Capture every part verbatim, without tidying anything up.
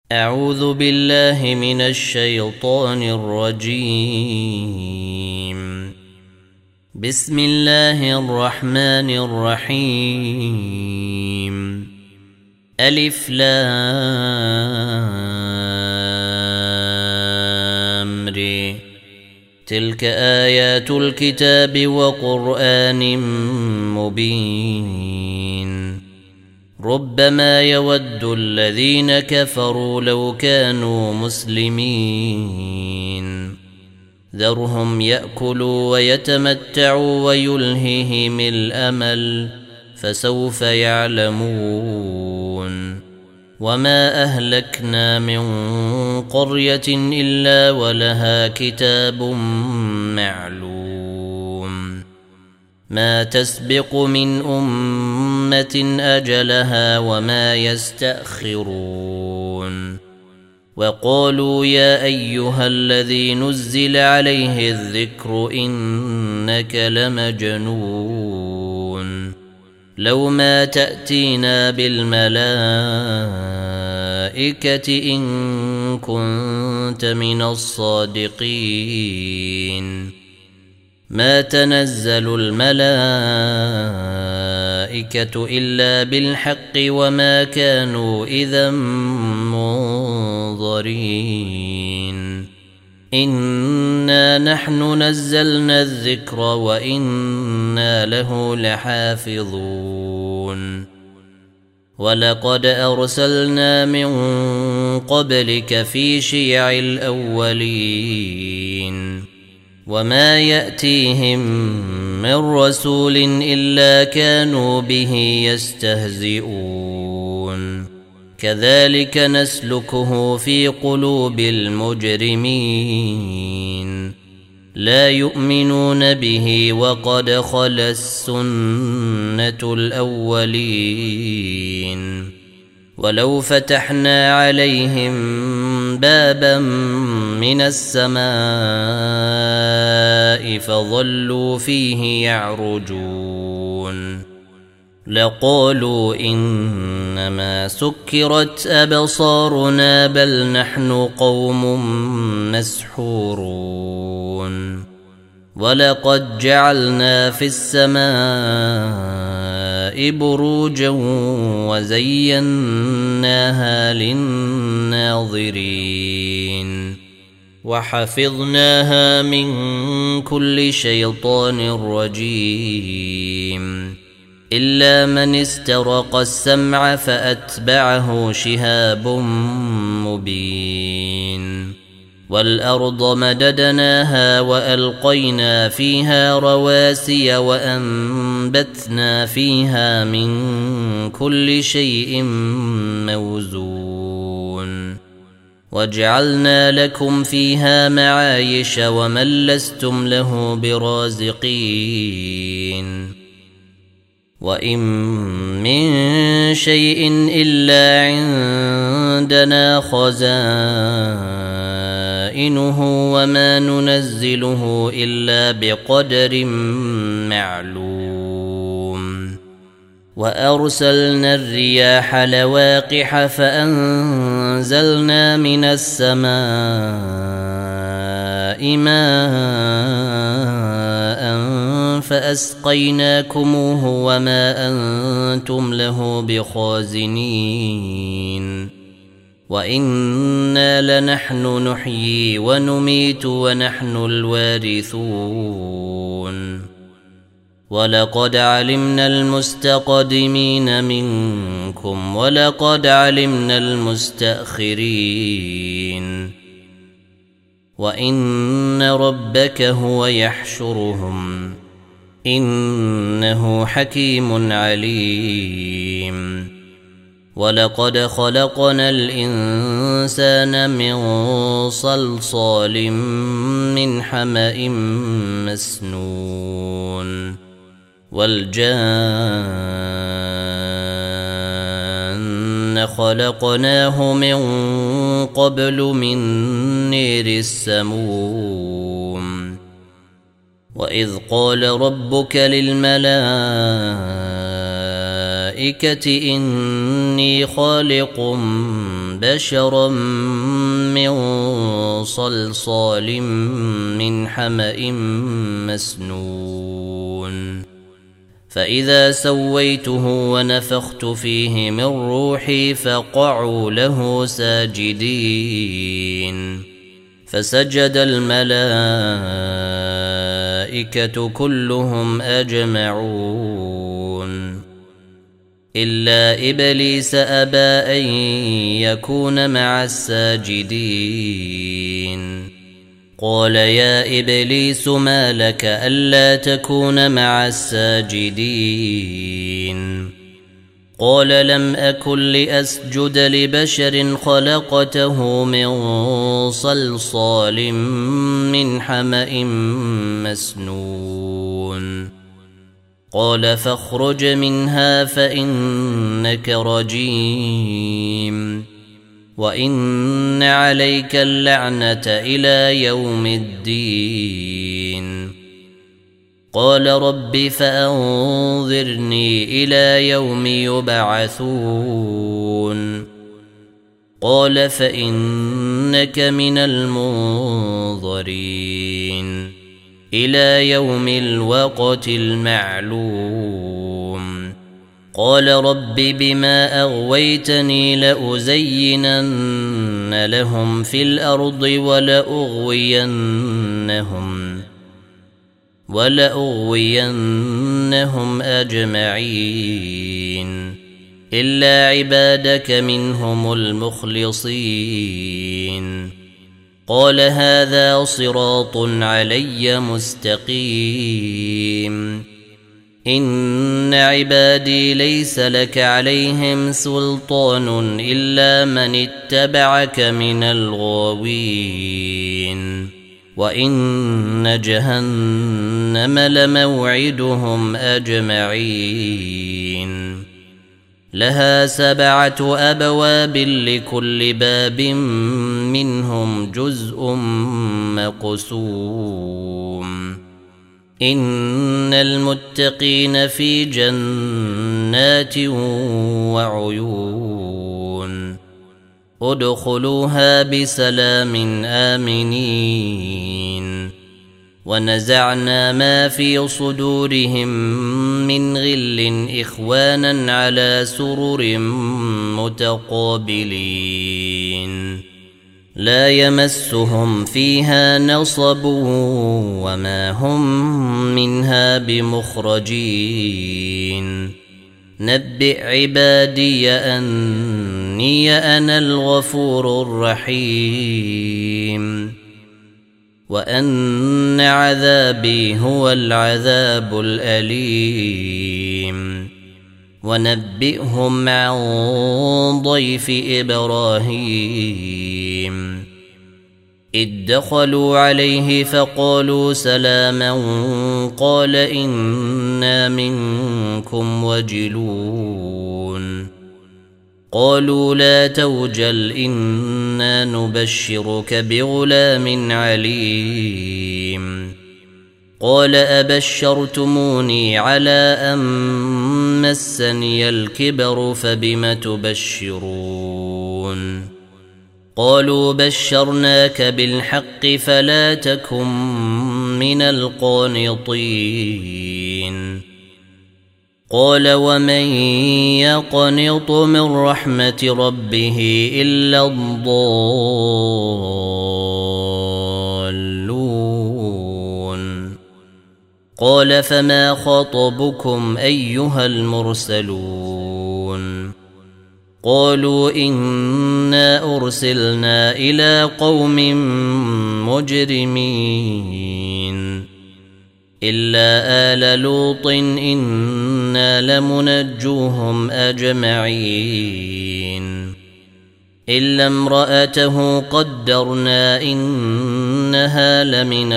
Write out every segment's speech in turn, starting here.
أعوذ بالله من الشيطان الرجيم. بسم الله الرحمن الرحيم. ألف لام ر. تلك آيات الكتاب وقرآن مبين. ربما يود الذين كفروا لو كانوا مسلمين. ذرهم يأكلوا ويتمتعوا ويلههم الأمل فسوف يعلمون. وما أهلكنا من قرية إلا ولها كتاب معلوم. ما تسبق من أمة أجلها وما يستأخرون. وقالوا يا أيها الذي نزل عليه الذكر إنك لمجنون. لو ما تأتينا بالملائكة إن كنت من الصادقين. ما تنزل الملائكة إلا بالحق وما كانوا إذا منظرين. إنا نحن نزلنا الذكر وإنا له لحافظون. ولقد أرسلنا من قبلك في شيع الأولين. وما يأتيهم من رسول إلا كانوا به يستهزئون. كذلك نسلكه في قلوب المجرمين. لا يؤمنون به وقد خلت السنة الأولين. ولو فتحنا عليهم بابا من السماء فظلوا فيه يعرجون لقالوا إنما سكرت أبصارنا بل نحن قوم مسحورون. ولقد جعلنا في السماء بروجا وزيناها للناظرين. وحفظناها من كل شيطان رجيم إلا من استرق السمع فأتبعه شهاب مبين. والأرض مددناها وألقينا فيها رواسي وأنبتنا فيها من كل شيء موزون. وجعلنا لكم فيها معايش ومن لستم له برازقين. وإن من شيء إلا عندنا خزائنه وما ننزله إلا بقدر معلوم. وأرسلنا الرياح لواقح فأنزلنا من السماء ماء فأسقيناكموه وما أنتم له بخازنين. وإنا لنحن نحيي ونميت ونحن الوارثون. ولقد علمنا المستقدمين منكم ولقد علمنا المستأخرين. وإن ربك هو يحشرهم إنه حكيم عليم. ولقد خلقنا الإنسان من صلصال من حمأ مسنون. والجان خلقناه من قبل من نير السموم. وإذ قال ربك للملائكة الملائكة إني خالق بشرا من صلصال من حمأ مسنون فإذا سويته ونفخت فيه من روحي فقعوا له ساجدين فسجد الملائكة كلهم أجمعون إلا إبليس أبى أن يكون مع الساجدين قال يا إبليس ما لك ألا تكون مع الساجدين قال لم أكن لأسجد لبشر خلقته من صلصال من حمأ مسنون قال فاخرج منها فإنك رجيم وإن عليك اللعنة إلى يوم الدين قال رب فأنظرني إلى يوم يبعثون قال فإنك من المنظرين إلى يوم الوقت المعلوم قال رب بما أغويتني لأزينن لهم في الأرض ولأغوينهم ولأغوينهم أجمعين إلا عبادك منهم المخلصين قال هذا صراط علي مستقيم إن عبادي ليس لك عليهم سلطان إلا من اتبعك من الغاوين وإن جهنم لموعدهم أجمعين لها سبعة أبواب لكل باب منهم جزء مقسوم إن المتقين في جنات وعيون ادخلوها بسلام آمنين ونزعنا ما في صدورهم من غل إخوانا على سرر متقابلين لا يمسهم فيها نصب وما هم منها بمخرجين نبئ عبادي أني أنا الغفور الرحيم وأن عذابي هو العذاب الأليم ونبئهم عن ضيف إبراهيم إذ دخلوا عليه فقالوا سلاما قال إنا منكم وجلون قالوا لا توجل إنا نبشرك بغلام عليم قال أبشرتموني على أن مسني الكبر فبم تبشرون قالوا بشرناك بالحق فلا تكن من القانطين قال ومن يقنط من رحمة ربه إلا الضالون قال فما خطبكم أيها المرسلون قالوا إنا أرسلنا إلى قوم مجرمين إلا آل لوط إنا لمنجوهم أجمعين إلا امرأته قدرنا إنها لمن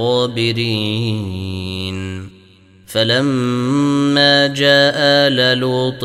الغابرين فلما جاء آل لوط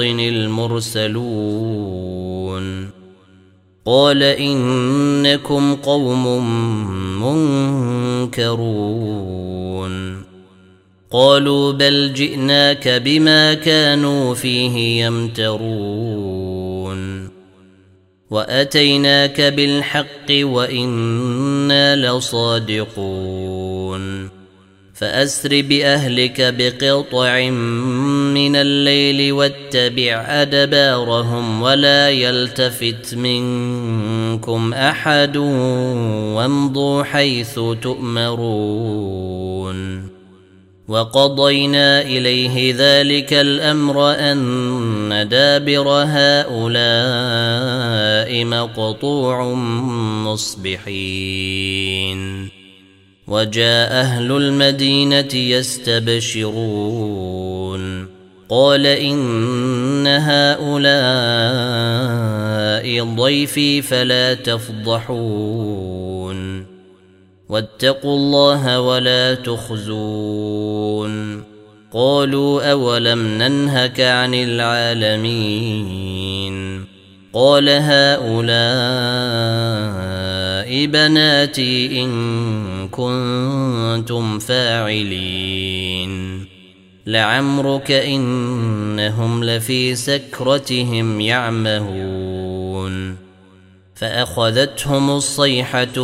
المرسلون قال إنكم قوم منكرون قالوا بل جئناك بما كانوا فيه يمترون وأتيناك بالحق وإنا لصادقون فأسر بأهلك بقطع من الليل واتبع أدبارهم ولا يلتفت منكم أحد وامضوا حيث تؤمرون وقضينا إليه ذلك الأمر أن دابر هؤلاء مقطوع مصبحين وجاء أهل المدينة يستبشرون قال إن هؤلاء ضيفي فلا تفضحون واتقوا الله ولا تخزون قالوا أولم ننهك عن العالمين قال هؤلاء بناتي إن كنتم فاعلين لعمرك إنهم لفي سكرتهم يعمهون فأخذتهم الصيحة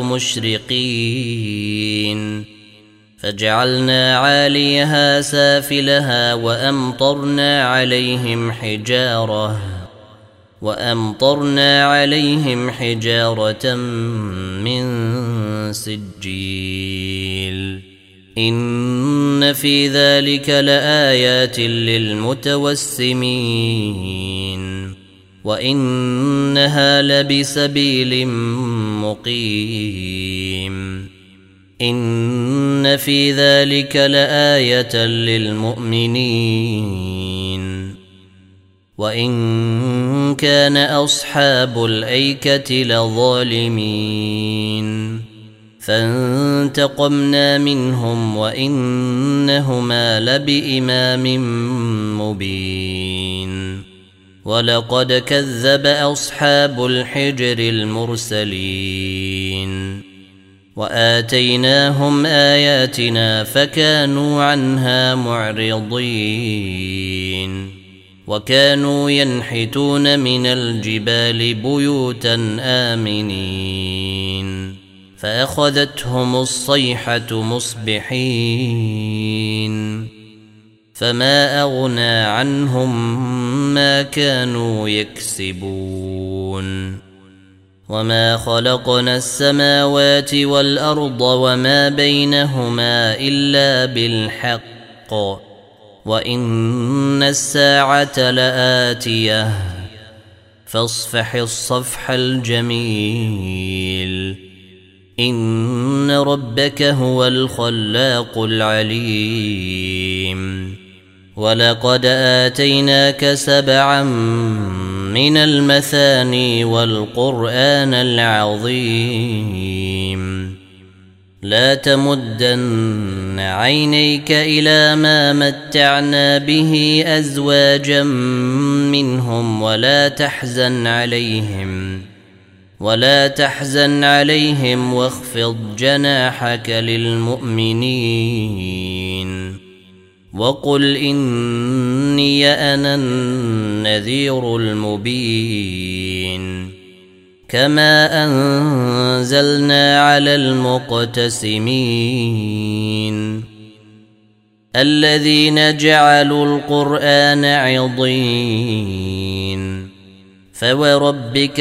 مشرقين فجعلنا عاليها سافلها وأمطرنا عليهم حجارة وأمطرنا عليهم حجارة من سجيل إن في ذلك لآيات للمتوسمين وإنها لبسبيل مقيم إن في ذلك لآية للمؤمنين وإن كان أصحاب الأيكة لظالمين فانتقمنا منهم وإنهما لبإمام مبين ولقد كذب أصحاب الحجر المرسلين وآتيناهم آياتنا فكانوا عنها معرضين وكانوا ينحتون من الجبال بيوتا آمنين فأخذتهم الصيحة مصبحين فما أغنى عنهم ما كانوا يكسبون وما خلقنا السماوات والأرض وما بينهما إلا بالحق وإن الساعة لآتية فاصفح الصفح الجميل إن ربك هو الخلاق العليم ولقد آتيناك سبعا من المثاني والقرآن العظيم لا تمدن عينيك إلى ما متعنا به أزواجا منهم ولا تحزن عليهم ولا تحزن عليهم واخفض جناحك للمؤمنين وقل إني أنا النذير المبين كما أنزلنا على المقتسمين الذين جعلوا القرآن عضين فوربك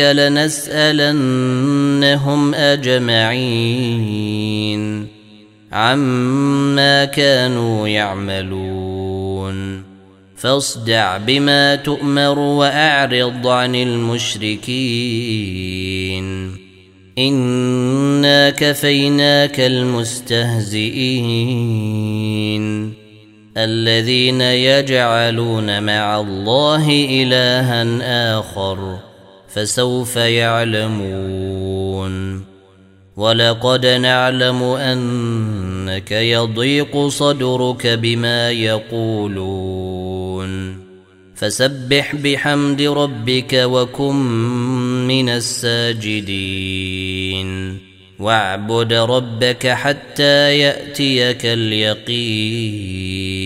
لنسألنهم أجمعين عما كانوا يعملون فاصدع بما تؤمر وأعرض عن المشركين إنا كفيناك المستهزئين الذين يجعلون مع الله إلها آخر فسوف يعلمون ولقد نعلم أنك يضيق صدرك بما يقولون فسبح بحمد ربك وكن من الساجدين واعبد ربك حتى يأتيك اليقين.